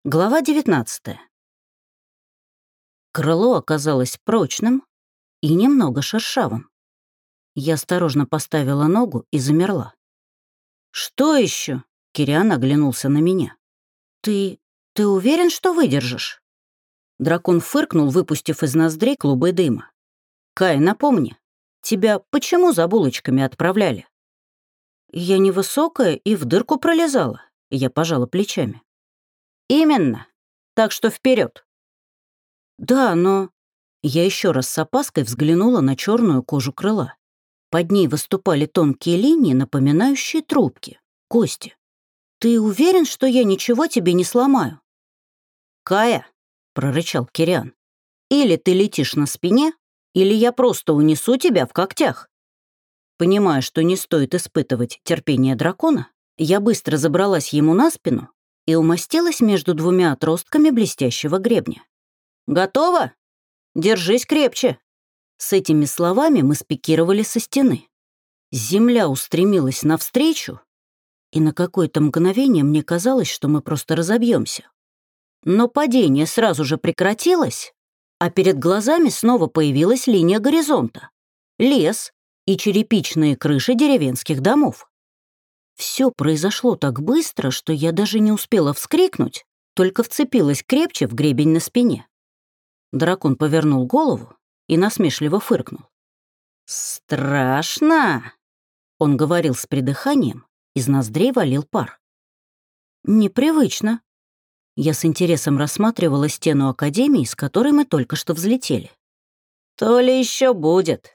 Глава 19. Крыло оказалось прочным и немного шершавым. Я осторожно поставила ногу и замерла. «Что еще?» — Кириан оглянулся на меня. «Ты уверен, что выдержишь?» Дракон фыркнул, выпустив из ноздрей клубы дыма. «Кай, напомни, тебя почему за булочками отправляли?» «Я невысокая и в дырку пролезала», — я пожала плечами. «Именно. Так что вперед. «Да, но...» Я еще раз с опаской взглянула на черную кожу крыла. Под ней выступали тонкие линии, напоминающие трубки, кости. «Ты уверен, что я ничего тебе не сломаю?» «Кая», — прорычал Кириан, — «или ты летишь на спине, или я просто унесу тебя в когтях». Понимая, что не стоит испытывать терпение дракона, я быстро забралась ему на спину и умостилась между двумя отростками блестящего гребня. «Готово? Держись крепче!» С этими словами мы спикировали со стены. Земля устремилась навстречу, и на какое-то мгновение мне казалось, что мы просто разобьемся. Но падение сразу же прекратилось, а перед глазами снова появилась линия горизонта, лес и черепичные крыши деревенских домов. Все произошло так быстро, что я даже не успела вскрикнуть, только вцепилась крепче в гребень на спине. Дракон повернул голову и насмешливо фыркнул. «Страшно!» — он говорил с придыханием, из ноздрей валил пар. «Непривычно». Я с интересом рассматривала стену академии, с которой мы только что взлетели. «То ли еще будет.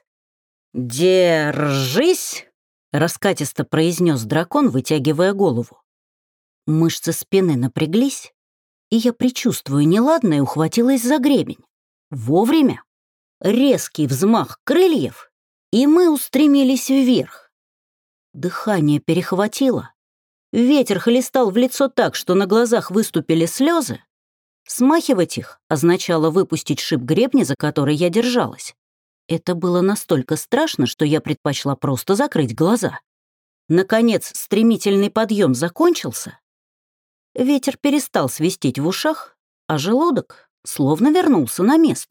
Держись!» — раскатисто произнес дракон, вытягивая голову. Мышцы спины напряглись, и я, предчувствуя неладное, ухватилась за гребень. Вовремя. Резкий взмах крыльев, и мы устремились вверх. Дыхание перехватило. Ветер хлестал в лицо так, что на глазах выступили слезы. Смахивать их означало выпустить шип гребня, за который я держалась. Это было настолько страшно, что я предпочла просто закрыть глаза. Наконец, стремительный подъем закончился. Ветер перестал свистеть в ушах, а желудок словно вернулся на место.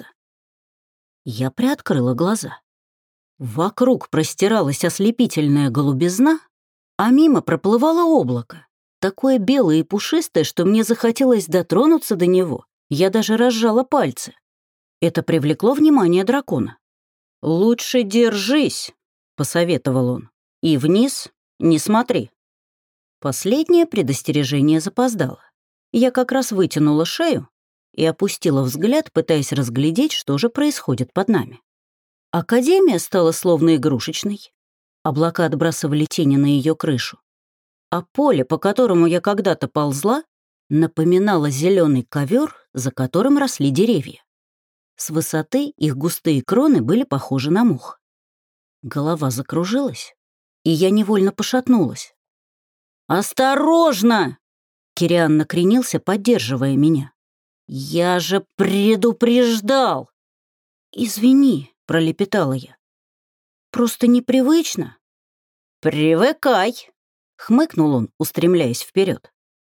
Я приоткрыла глаза. Вокруг простиралась ослепительная голубизна, а мимо проплывало облако, такое белое и пушистое, что мне захотелось дотронуться до него. Я даже разжала пальцы. Это привлекло внимание дракона. «Лучше держись», — посоветовал он, — «и вниз не смотри». Последнее предостережение запоздало. Я как раз вытянула шею и опустила взгляд, пытаясь разглядеть, что же происходит под нами. Академия стала словно игрушечной. Облака отбрасывали тени на ее крышу. А поле, по которому я когда-то ползла, напоминало зеленый ковер, за которым росли деревья. С высоты их густые кроны были похожи на мох. Голова закружилась, и я невольно пошатнулась. «Осторожно!» Кириан накренился, поддерживая меня. «Я же предупреждал!» «Извини», — пролепетала я. «Просто непривычно». «Привыкай», — хмыкнул он, устремляясь вперед.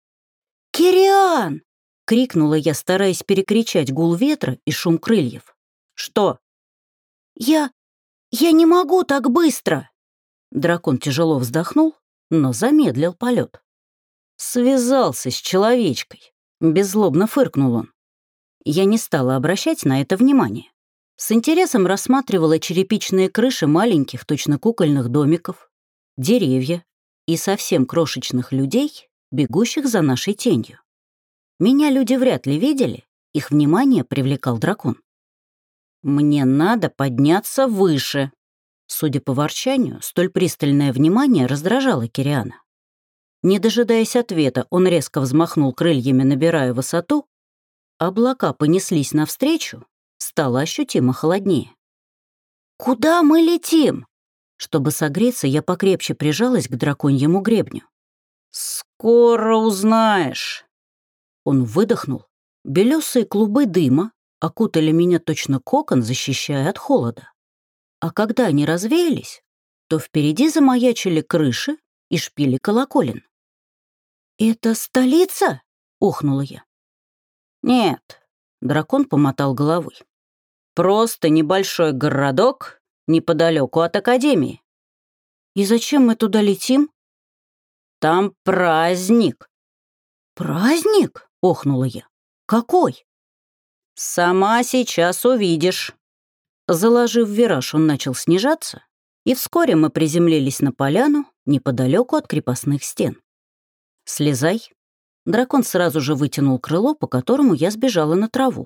«Кириан!» — крикнула я, стараясь перекричать гул ветра и шум крыльев. «Что?» Я не могу так быстро!» Дракон тяжело вздохнул, но замедлил полет. «Связался с человечкой», — беззлобно фыркнул он. Я не стала обращать на это внимание. С интересом рассматривала черепичные крыши маленьких, точно кукольных домиков, деревья и совсем крошечных людей, бегущих за нашей тенью. Меня люди вряд ли видели, их внимание привлекал дракон. «Мне надо подняться выше». Судя по ворчанию, столь пристальное внимание раздражало Кириана. Не дожидаясь ответа, он резко взмахнул крыльями, набирая высоту. Облака понеслись навстречу, стало ощутимо холоднее. «Куда мы летим?» Чтобы согреться, я покрепче прижалась к драконьему гребню. «Скоро узнаешь». Он выдохнул. Белесые клубы дыма окутали меня точно кокон, защищая от холода. А когда они развеялись, то впереди замаячили крыши и шпили колоколен. «Это столица?» — охнула я. «Нет», — дракон помотал головой. «Просто небольшой городок неподалеку от Академии». «И зачем мы туда летим?» «Там праздник». «Праздник?» — охнула я. «Какой?» «Сама сейчас увидишь». Заложив вираж, он начал снижаться, и вскоре мы приземлились на поляну неподалеку от крепостных стен. «Слезай». Дракон сразу же вытянул крыло, по которому я сбежала на траву.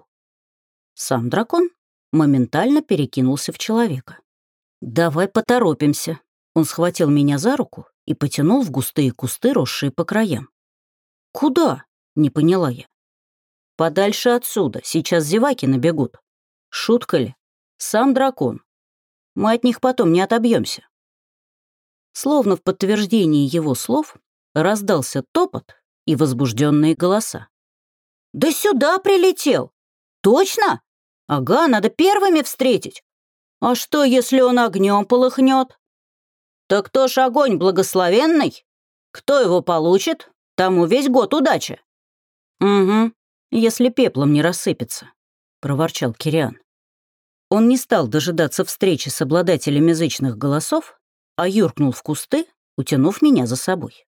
Сам дракон моментально перекинулся в человека. «Давай поторопимся». Он схватил меня за руку и потянул в густые кусты, росшие по краям. «Куда?» — не поняла я. «Подальше отсюда, сейчас зеваки набегут». «Шутка ли? Сам дракон. Мы от них потом не отобьемся». Словно в подтверждении его слов раздался топот и возбужденные голоса. «Да сюда прилетел! Точно? Ага, надо первыми встретить. А что, если он огнем полыхнет? Так кто ж огонь благословенный? Кто его получит, тому весь год удача». «Угу, если пеплом не рассыпется», — проворчал Кириан. Он не стал дожидаться встречи с обладателем язычных голосов, а юркнул в кусты, утянув меня за собой.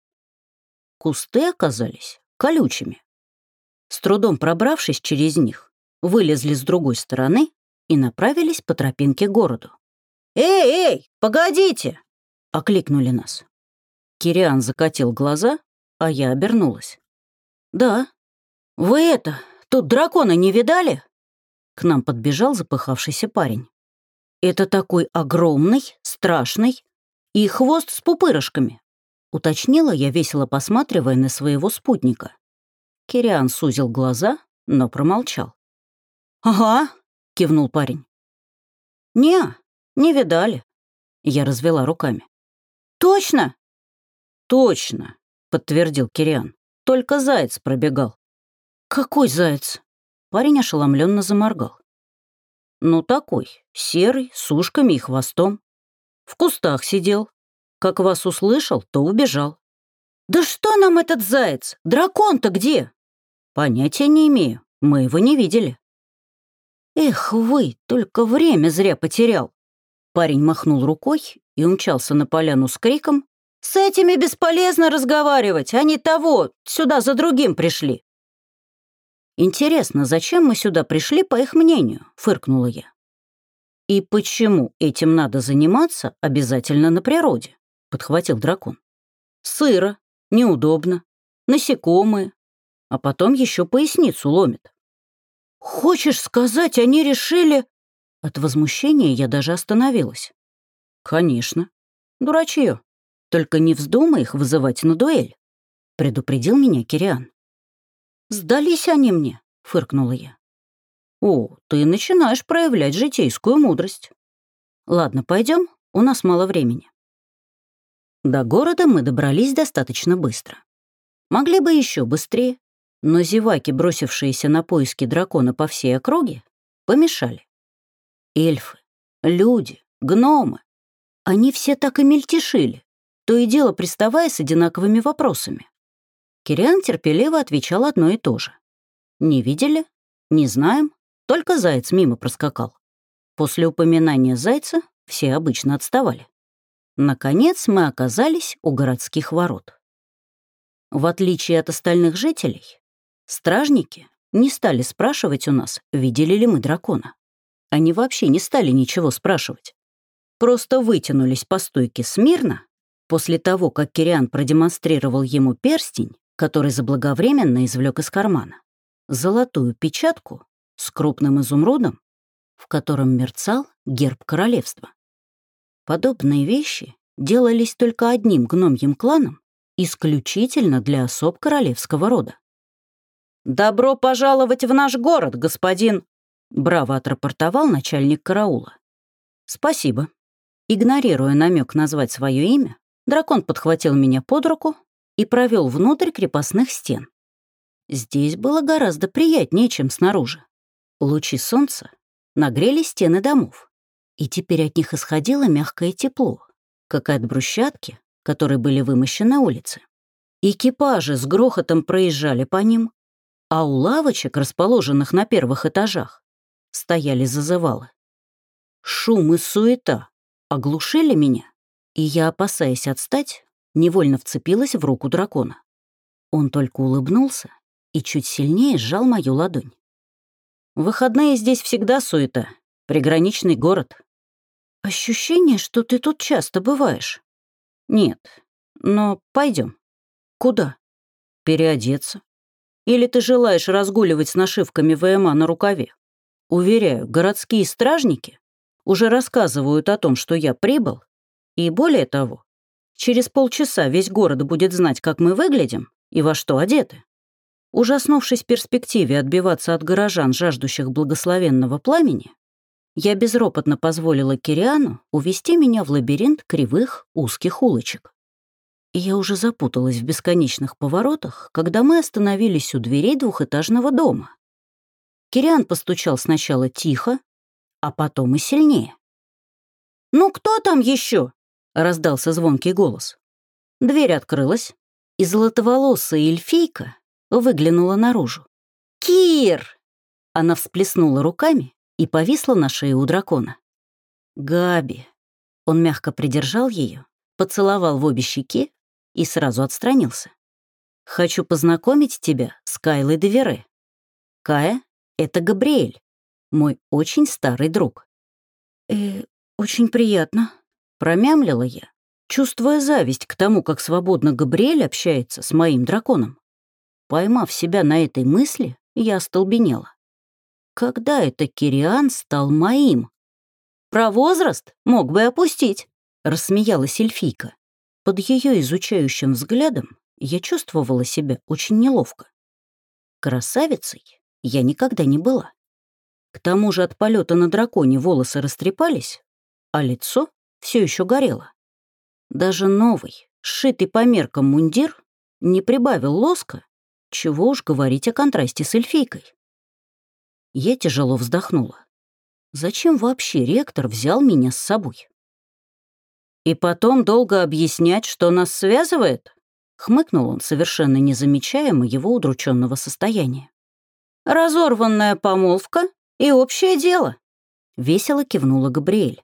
Кусты оказались колючими. С трудом пробравшись через них, вылезли с другой стороны и направились по тропинке к городу. «Эй, погодите!» — окликнули нас. Кириан закатил глаза, а я обернулась. «Да. Вы тут дракона не видали?» К нам подбежал запыхавшийся парень. «Это такой огромный, страшный и хвост с пупырышками», — уточнила я, весело посматривая на своего спутника. Кириан сузил глаза, но промолчал. «Ага», — кивнул парень. Не видали», — я развела руками. «Точно?» «Точно», — подтвердил Кириан. «Только заяц пробегал». «Какой заяц?» Парень ошеломленно заморгал. «Ну такой, серый, с ушками и хвостом. В кустах сидел. Как вас услышал, то убежал». «Да что нам этот заяц? Дракон-то где?» «Понятия не имею. Мы его не видели». «Эх вы, только время зря потерял». Парень махнул рукой и умчался на поляну с криком: «С этими бесполезно разговаривать, они того, сюда за другим пришли». «Интересно, зачем мы сюда пришли, по их мнению?» — фыркнула я. «И почему этим надо заниматься обязательно на природе?» — подхватил дракон. «Сыро, неудобно, насекомые, а потом еще поясницу ломит». «Хочешь сказать, они решили...» От возмущения я даже остановилась. «Конечно. Дурачье. Только не вздумай их вызывать на дуэль», — предупредил меня Кириан. «Сдались они мне», — фыркнула я. «О, ты начинаешь проявлять житейскую мудрость. Ладно, пойдем, у нас мало времени». До города мы добрались достаточно быстро. Могли бы еще быстрее, но зеваки, бросившиеся на поиски дракона по всей округе, помешали. Эльфы, люди, гномы — они все так и мельтешили, то и дело приставая с одинаковыми вопросами. Кириан терпеливо отвечал одно и то же. «Не видели? Не знаем. Только заяц мимо проскакал». После упоминания зайца все обычно отставали. Наконец мы оказались у городских ворот. В отличие от остальных жителей, стражники не стали спрашивать у нас, видели ли мы дракона. Они вообще не стали ничего спрашивать. Просто вытянулись по стойке смирно после того, как Кириан продемонстрировал ему перстень, который заблаговременно извлек из кармана, золотую печатку с крупным изумрудом, в котором мерцал герб королевства. Подобные вещи делались только одним гномьим кланом, исключительно для особ королевского рода. «Добро пожаловать в наш город, господин!» — браво отрапортовал начальник караула. «Спасибо». Игнорируя намек назвать свое имя, дракон подхватил меня под руку и провел внутрь крепостных стен. Здесь было гораздо приятнее, чем снаружи. Лучи солнца нагрели стены домов, и теперь от них исходило мягкое тепло, как и от брусчатки, которой были вымощены улицы. Экипажи с грохотом проезжали по ним, а у лавочек, расположенных на первых этажах, стояли зазывалы. Шум и суета оглушили меня, и я, опасаясь отстать, невольно вцепилась в руку дракона. Он только улыбнулся и чуть сильнее сжал мою ладонь. В выходные здесь всегда суета, приграничный город. Ощущение, что ты тут часто бываешь. Нет, но пойдем. Куда? Переодеться. Или ты желаешь разгуливать с нашивками ВМА на рукаве? Уверяю, городские стражники уже рассказывают о том, что я прибыл, и более того, через полчаса весь город будет знать, как мы выглядим и во что одеты. Ужаснувшись перспективе отбиваться от горожан, жаждущих благословенного пламени, я безропотно позволила Кириану увести меня в лабиринт кривых узких улочек. И я уже запуталась в бесконечных поворотах, когда мы остановились у дверей двухэтажного дома. Кириан постучал сначала тихо, а потом и сильнее. «Ну кто там еще?» — раздался звонкий голос. Дверь открылась, и золотоволосая эльфийка выглянула наружу. «Кир!» Она всплеснула руками и повисла на шее у дракона. «Габи!» Он мягко придержал ее, поцеловал в обе щеки и сразу отстранился. «Хочу познакомить тебя с Кайлой де Вере. Кая — это Габриэль, мой очень старый друг». Очень приятно», — промямлила я, чувствуя зависть к тому, как свободно Габриэль общается с моим драконом. Поймав себя на этой мысли, я остолбенела. Когда это Кириан стал моим? Про возраст мог бы опустить, рассмеялась эльфийка. Под ее изучающим взглядом я чувствовала себя очень неловко. Красавицей я никогда не была. К тому же от полета на драконе волосы растрепались, а лицо все еще горело. Даже новый, сшитый по меркам мундир не прибавил лоска, чего уж говорить о контрасте с эльфийкой. Я тяжело вздохнула. Зачем вообще ректор взял меня с собой? «И потом долго объяснять, что нас связывает?» — хмыкнул он, совершенно не замечая моего удрученного состояния. «Разорванная помолвка и общее дело», — весело кивнула Габриэль.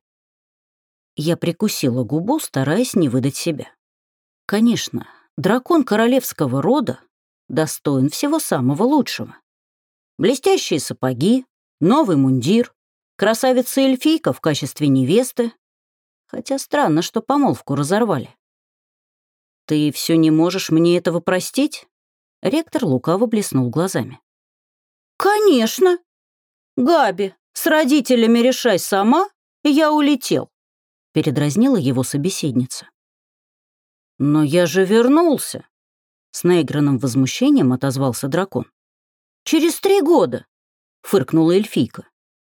Я прикусила губу, стараясь не выдать себя. Конечно, дракон королевского рода достоин всего самого лучшего. Блестящие сапоги, новый мундир, красавица-эльфийка в качестве невесты. Хотя странно, что помолвку разорвали. «Ты все не можешь мне этого простить?» Ректор лукаво блеснул глазами. «Конечно! Габи, с родителями решай сама, я улетел», — передразнила его собеседница. «Но я же вернулся!» — с наигранным возмущением отозвался дракон. «Через 3 года!» — фыркнула эльфийка.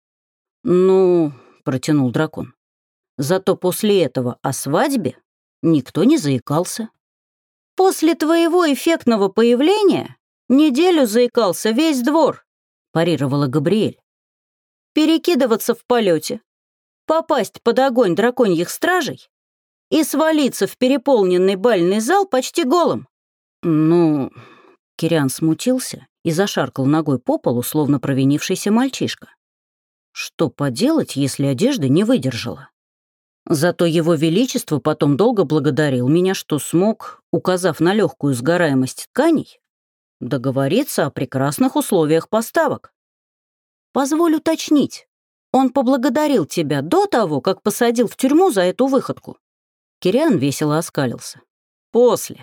«Ну...» — протянул дракон. «Зато после этого о свадьбе никто не заикался. После твоего эффектного появления неделю заикался весь двор», — парировала Габриэль. «Перекидываться в полете, попасть под огонь драконьих стражей и свалиться в переполненный бальный зал почти голым». «Ну...» — Кириан смутился и зашаркал ногой по полу, словно провинившийся мальчишка. Что поделать, если одежда не выдержала? Зато его величество потом долго благодарил меня, что смог, указав на легкую сгораемость тканей, договориться о прекрасных условиях поставок. Позволь уточнить, он поблагодарил тебя до того, как посадил в тюрьму за эту выходку? Кириан весело оскалился. После.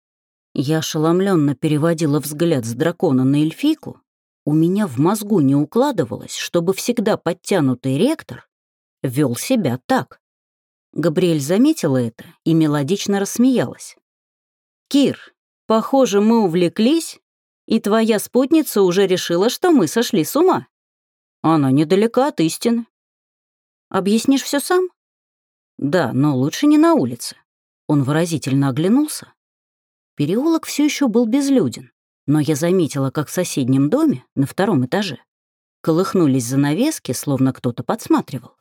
Я ошеломленно переводила взгляд с дракона на эльфийку. У меня в мозгу не укладывалось, чтобы всегда подтянутый ректор вел себя так. Габриэль заметила это и мелодично рассмеялась. «Кир, похоже, мы увлеклись, и твоя спутница уже решила, что мы сошли с ума. Она недалека от истины. Объяснишь все сам?» «Да, но лучше не на улице». Он выразительно оглянулся. Переулок все еще был безлюден, но я заметила, как в соседнем доме, на 2-м этаже, колыхнулись занавески, словно кто-то подсматривал.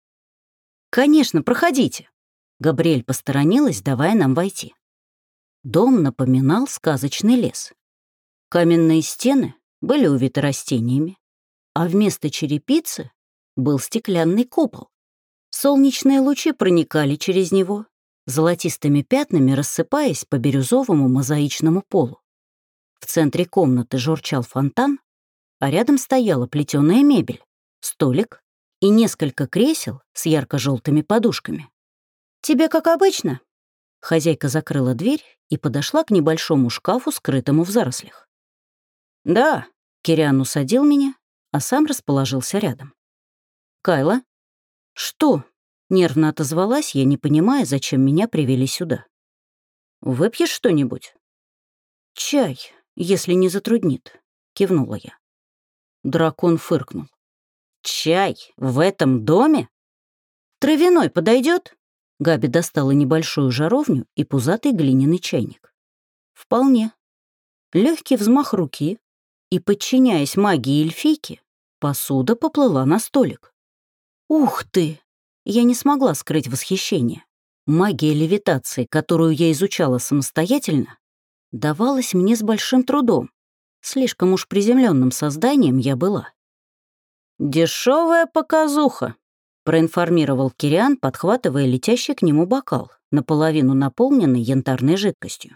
«Конечно, проходите». Габриэль посторонилась, давая нам войти. Дом напоминал сказочный лес. Каменные стены были увиты растениями, а вместо черепицы был стеклянный купол. Солнечные лучи проникали через него, золотистыми пятнами рассыпаясь по бирюзовому мозаичному полу. В центре комнаты журчал фонтан, а рядом стояла плетеная мебель, столик и несколько кресел с ярко-желтыми подушками. «Тебе как обычно?» Хозяйка закрыла дверь и подошла к небольшому шкафу, скрытому в зарослях. «Да», — Кириан усадил меня, а сам расположился рядом. «Кайла?» «Что?» — нервно отозвалась я, не понимая, зачем меня привели сюда. «Выпьешь что-нибудь?» «Чай, если не затруднит», — кивнула я. Дракон фыркнул. «Чай в этом доме? Травяной подойдет?» Габи достала небольшую жаровню и пузатый глиняный чайник. «Вполне». Легкий взмах руки, и, подчиняясь магии эльфийки, посуда поплыла на столик. «Ух ты!» Я не смогла скрыть восхищение. Магия левитации, которую я изучала самостоятельно, давалась мне с большим трудом. Слишком уж приземленным созданием я была. «Дешевая показуха», — проинформировал Кириан, подхватывая летящий к нему бокал, наполовину наполненный янтарной жидкостью.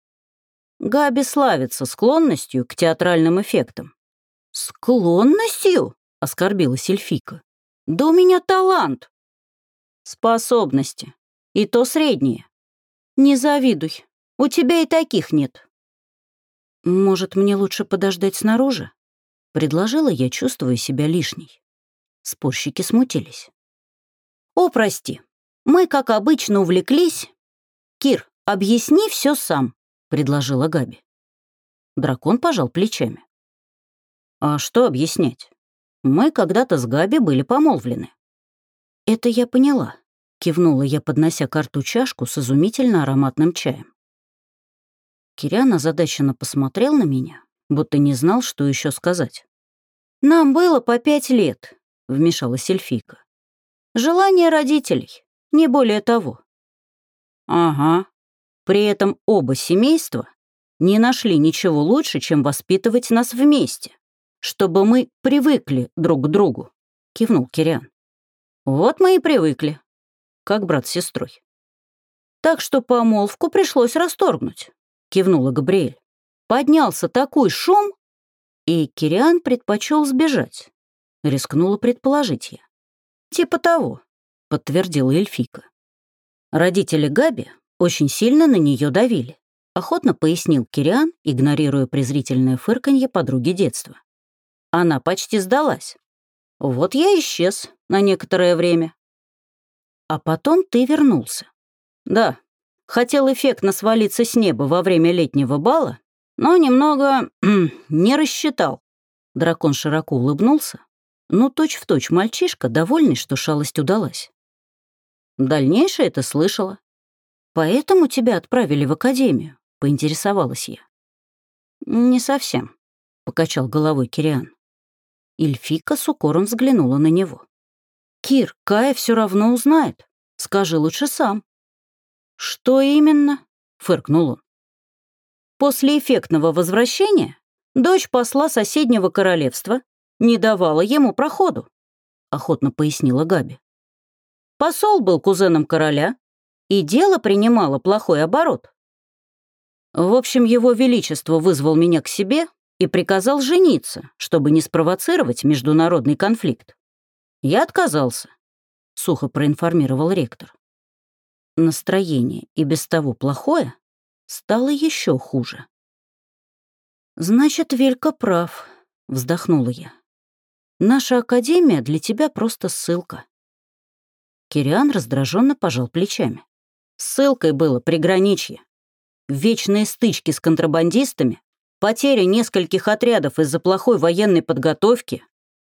«Габи славится склонностью к театральным эффектам». «Склонностью?» — оскорбилась эльфийка. «Да у меня талант». «Способности. И то средние. Не завидуй. У тебя и таких нет». «Может, мне лучше подождать снаружи?» — предложила я, чувствуя себя лишней. Спорщики смутились. «О, прости, мы, как обычно, увлеклись. Кир, объясни все сам», — предложила Габи. Дракон пожал плечами. «А что объяснять? Мы когда-то с Габи были помолвлены». «Это я поняла», — кивнула я, поднося к рту чашку с изумительно ароматным чаем. Кириан озадаченно посмотрел на меня, будто не знал, что еще сказать. «Нам было по 5 лет», — вмешалась эльфийка. «Желание родителей, не более того». «Ага. При этом оба семейства не нашли ничего лучше, чем воспитывать нас вместе, чтобы мы привыкли друг к другу», — кивнул Кириан. «Вот мы и привыкли, как брат с сестрой». «Так что помолвку пришлось расторгнуть», — кивнула Габриэль. «Поднялся такой шум, и Кириан предпочел сбежать», — рискнула предположить я. «Типа того», — подтвердила эльфийка. Родители Габи очень сильно на нее давили, охотно пояснил Кириан, игнорируя презрительное фырканье подруги детства. Она почти сдалась. Вот я исчез на некоторое время. А потом ты вернулся. Да, хотел эффектно свалиться с неба во время летнего бала, но немного не рассчитал. Дракон широко улыбнулся, но точь-в-точь мальчишка, довольный, что шалость удалась. Дальнейшее это слышала. «Поэтому тебя отправили в академию?» — поинтересовалась я. «Не совсем», — покачал головой Кириан. Эльфийка с укором взглянула на него. «Кир, Кая все равно узнает. Скажи лучше сам». «Что именно?» — фыркнул он. «После эффектного возвращения дочь посла соседнего королевства не давала ему проходу», — охотно пояснила Габи. «Посол был кузеном короля, и дело принимало плохой оборот. В общем, его величество вызвал меня к себе и приказал жениться, чтобы не спровоцировать международный конфликт. Я отказался», — сухо проинформировал ректор. Настроение, и без того плохое, стало еще хуже. «Значит, Велька прав», — вздохнула я. «Наша академия для тебя просто ссылка». Кириан раздраженно пожал плечами. Ссылкой было приграничье. Вечные стычки с контрабандистами, потеря нескольких отрядов из-за плохой военной подготовки.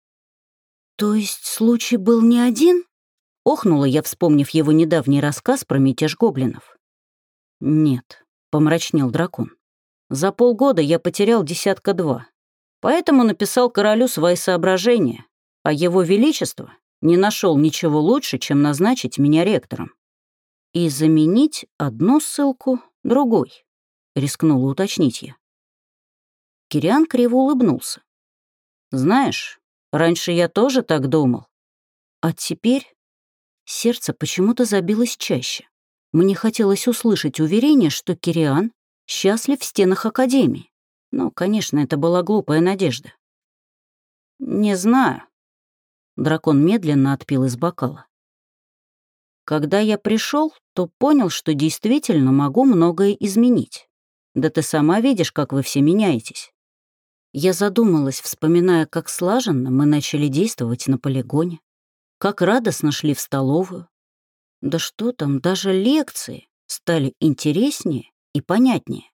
«То есть случай был не один?» — охнула я, вспомнив его недавний рассказ про мятеж гоблинов. «Нет», — помрачнел дракон. «За полгода я потерял 2 поэтому написал королю свои соображения, а его величество не нашел ничего лучше, чем назначить меня ректором. И заменить одну ссылку другой», — рискнула уточнить я. Кириан криво улыбнулся. «Знаешь, раньше я тоже так думал. А теперь сердце почему-то забилось чаще. Мне хотелось услышать уверение, что Кириан счастлив в стенах Академии. Но, конечно, это была глупая надежда. «Не знаю». Дракон медленно отпил из бокала. «Когда я пришел, то понял, что действительно могу многое изменить. Да ты сама видишь, как вы все меняетесь». Я задумалась, вспоминая, как слаженно мы начали действовать на полигоне, как радостно шли в столовую. Да что там, даже лекции стали интереснее и понятнее.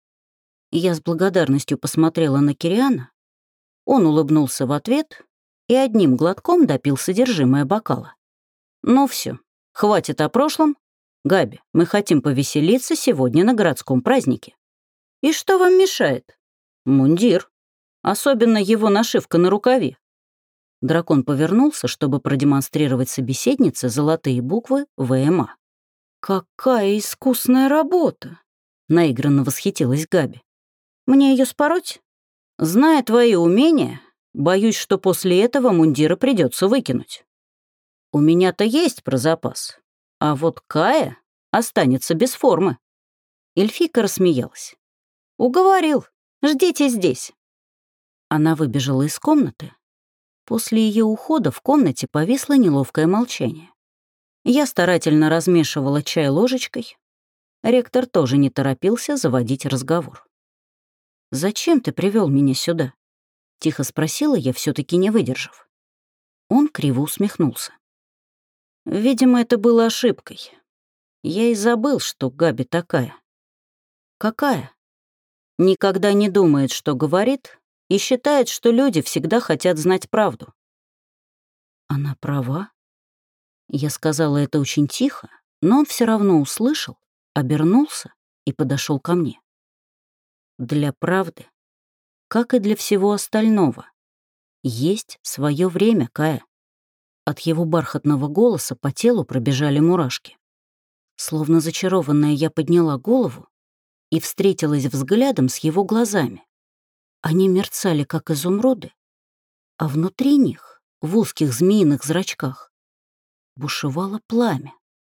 Я с благодарностью посмотрела на Кириана. Он улыбнулся в ответ и одним глотком допил содержимое бокала. «Ну все, хватит о прошлом. Габи, мы хотим повеселиться сегодня на городском празднике». «И что вам мешает?» «Мундир. Особенно его нашивка на рукаве». Дракон повернулся, чтобы продемонстрировать собеседнице золотые буквы ВМА. «Какая искусная работа!» — наигранно восхитилась Габи. «Мне ее спороть? Зная твои умения, боюсь, что после этого мундира придется выкинуть. У меня-то есть про запас, а вот Кая останется без формы». Эльфийка рассмеялась. «Уговорил. Ждите здесь». Она выбежала из комнаты. После ее ухода в комнате повисло неловкое молчание. Я старательно размешивала чай ложечкой. Ректор тоже не торопился заводить разговор. «Зачем ты привел меня сюда?» — тихо спросила я, все таки не выдержав. Он криво усмехнулся. «Видимо, это было ошибкой. Я и забыл, что Габи такая». «Какая?» «Никогда не думает, что говорит, и считает, что люди всегда хотят знать правду». «Она права?» Я сказала это очень тихо, но он все равно услышал, обернулся и подошел ко мне. Для правды, как и для всего остального, есть свое время, Кая. От его бархатного голоса по телу пробежали мурашки. Словно зачарованная, я подняла голову и встретилась взглядом с его глазами. Они мерцали, как изумруды, а внутри них, в узких змеиных зрачках, бушевало пламя.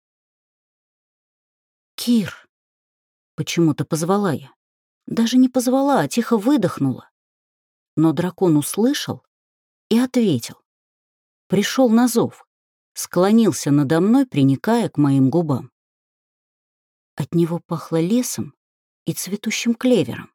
«Кир!» — почему-то позвала я. Даже не позвала, а тихо выдохнула. Но дракон услышал и ответил. Пришел на зов, склонился надо мной, приникая к моим губам. От него пахло лесом и цветущим клевером.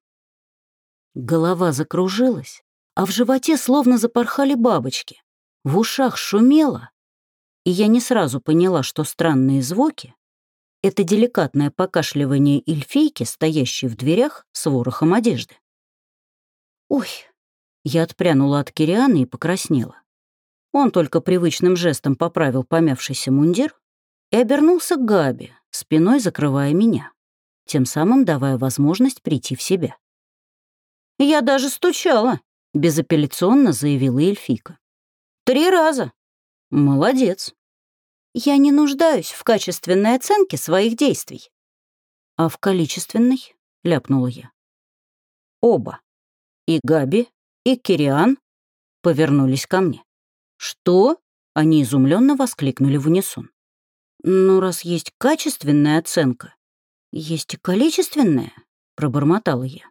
Голова закружилась, а в животе словно запорхали бабочки. В ушах шумело, и я не сразу поняла, что странные звуки — это деликатное покашливание эльфийки, стоящей в дверях с ворохом одежды. «Ой!» — я отпрянула от Кириана и покраснела. Он только привычным жестом поправил помявшийся мундир и обернулся к Габи, спиной закрывая меня, тем самым давая возможность прийти в себя. «Я даже стучала», — безапелляционно заявила эльфийка. 3 раза. Молодец. Я не нуждаюсь в качественной оценке своих действий. А в количественной, ляпнула я. Оба, и Габи, и Кириан, повернулись ко мне. Что? Они изумленно воскликнули в унисон. Ну, раз есть качественная оценка, есть и количественная, пробормотала я.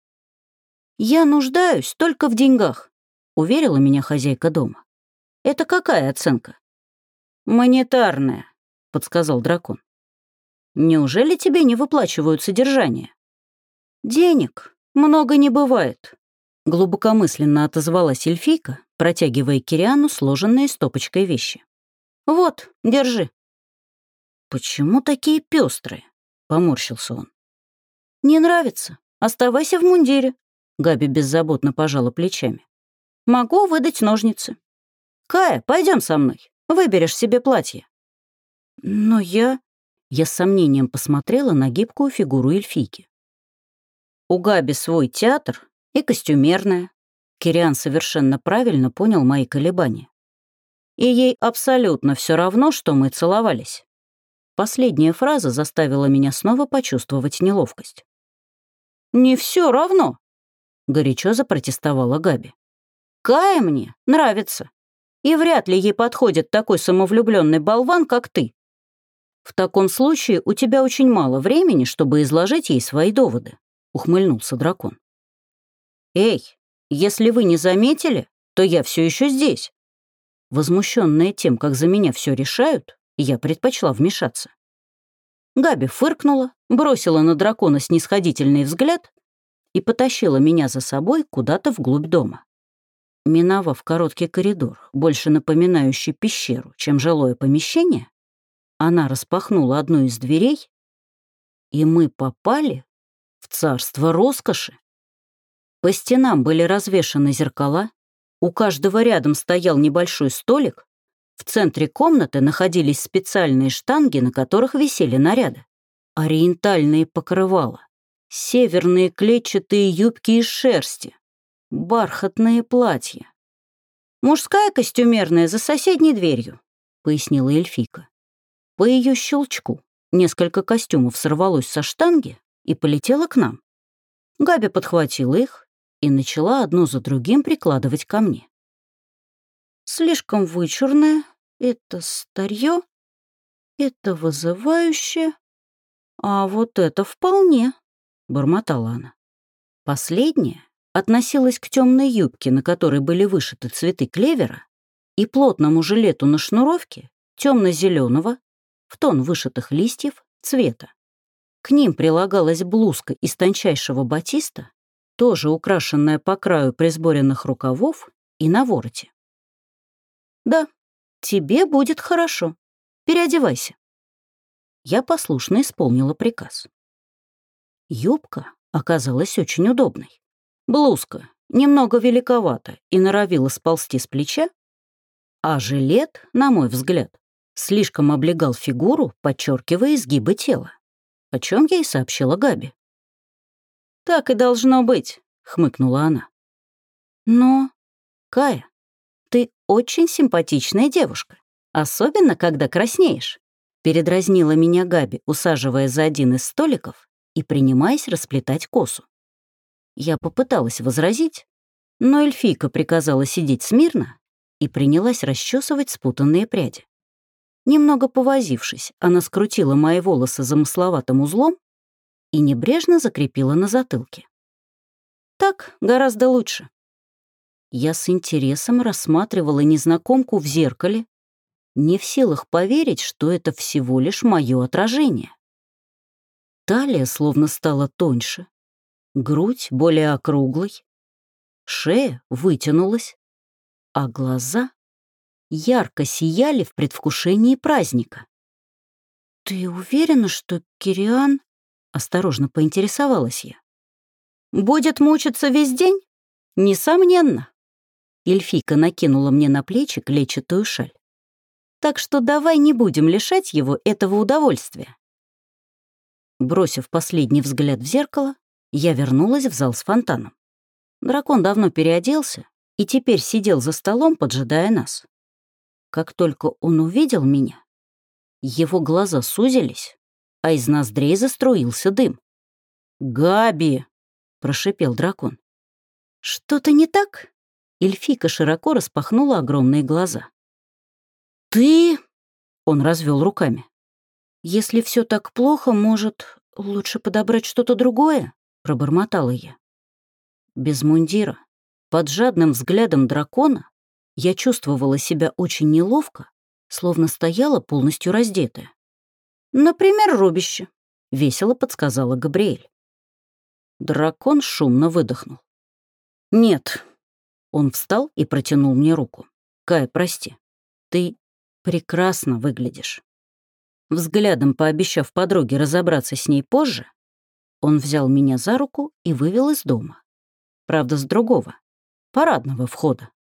Я нуждаюсь только в деньгах, уверила меня хозяйка дома. Это какая оценка? Монетарная, подсказал дракон. Неужели тебе не выплачивают содержание? Денег много не бывает, глубокомысленно отозвалась эльфийка, протягивая Кириану сложенные стопочкой вещи. Вот, держи. Почему такие пестрые? Поморщился он. Не нравится? Оставайся в мундире. Габи беззаботно пожала плечами. Могу выдать ножницы. Кая, пойдем со мной. Выберешь себе платье. Но я с сомнением посмотрела на гибкую фигуру эльфийки. У Габи свой театр и костюмерная. Кириан совершенно правильно понял мои колебания. И ей абсолютно все равно, что мы целовались. Последняя фраза заставила меня снова почувствовать неловкость. «Не все равно». горячо запротестовала Габи. «Кая мне нравится, и вряд ли ей подходит такой самовлюбленный болван, как ты. В таком случае у тебя очень мало времени, чтобы изложить ей свои доводы», — ухмыльнулся дракон. «Эй, если вы не заметили, то я все еще здесь». Возмущенная тем, как за меня все решают, я предпочла вмешаться. Габи фыркнула, бросила на дракона снисходительный взгляд и потащила меня за собой куда-то вглубь дома. Миновав короткий коридор, больше напоминающий пещеру, чем жилое помещение, она распахнула одну из дверей, и мы попали в царство роскоши. По стенам были развешаны зеркала, у каждого рядом стоял небольшой столик, в центре комнаты находились специальные штанги, на которых висели наряды, ориентальные покрывала, северные клетчатые юбки из шерсти, бархатные платья. «Мужская костюмерная за соседней дверью», — пояснила эльфийка. По ее щелчку несколько костюмов сорвалось со штанги и полетело к нам. Габи подхватила их и начала одно за другим прикладывать ко мне. «Слишком вычурное, это старье, это вызывающе, а вот это вполне», — бормотала она. Последняя относилась к темной юбке, на которой были вышиты цветы клевера, и плотному жилету на шнуровке темно-зеленого, в тон вышитых листьев, цвета. К ним прилагалась блузка из тончайшего батиста, тоже украшенная по краю присборенных рукавов и на вороте. «Да, тебе будет хорошо. Переодевайся». Я послушно исполнила приказ. Юбка оказалась очень удобной. Блузка немного великовата и норовила сползти с плеча, а жилет, на мой взгляд, слишком облегал фигуру, подчеркивая изгибы тела, о чем я и сообщила Габи. «Так и должно быть», — хмыкнула она. «Но, Кая, ты очень симпатичная девушка, особенно когда краснеешь», — передразнила меня Габи, усаживая за один из столиков и принимаясь расплетать косу. Я попыталась возразить, но эльфийка приказала сидеть смирно и принялась расчесывать спутанные пряди. Немного повозившись, она скрутила мои волосы замысловатым узлом и небрежно закрепила на затылке. Так гораздо лучше. Я с интересом рассматривала незнакомку в зеркале, не в силах поверить, что это всего лишь мое отражение. Талия словно стала тоньше, грудь более округлой, шея вытянулась, а глаза ярко сияли в предвкушении праздника. «Ты уверена, что Кириан...» — осторожно поинтересовалась я. «Будет мучиться весь день? Несомненно». Эльфийка накинула мне на плечи клетчатую шаль. «Так что давай не будем лишать его этого удовольствия». Бросив последний взгляд в зеркало, я вернулась в зал с фонтаном. Дракон давно переоделся и теперь сидел за столом, поджидая нас. Как только он увидел меня, его глаза сузились, а из ноздрей заструился дым. «Габи!» — прошипел дракон. «Что-то не так?» Эльфийка широко распахнула огромные глаза. «Ты...» — он развел руками. «Если все так плохо, может, лучше подобрать что-то другое?» — пробормотала я. Без мундира, под жадным взглядом дракона, я чувствовала себя очень неловко, словно стояла полностью раздетая. «Например, рубище», — весело подсказала Габриэль. Дракон шумно выдохнул. «Нет». Он встал и протянул мне руку. «Кая, прости, ты прекрасно выглядишь». Взглядом пообещав подруге разобраться с ней позже, он взял меня за руку и вывел из дома. Правда, с другого, парадного входа.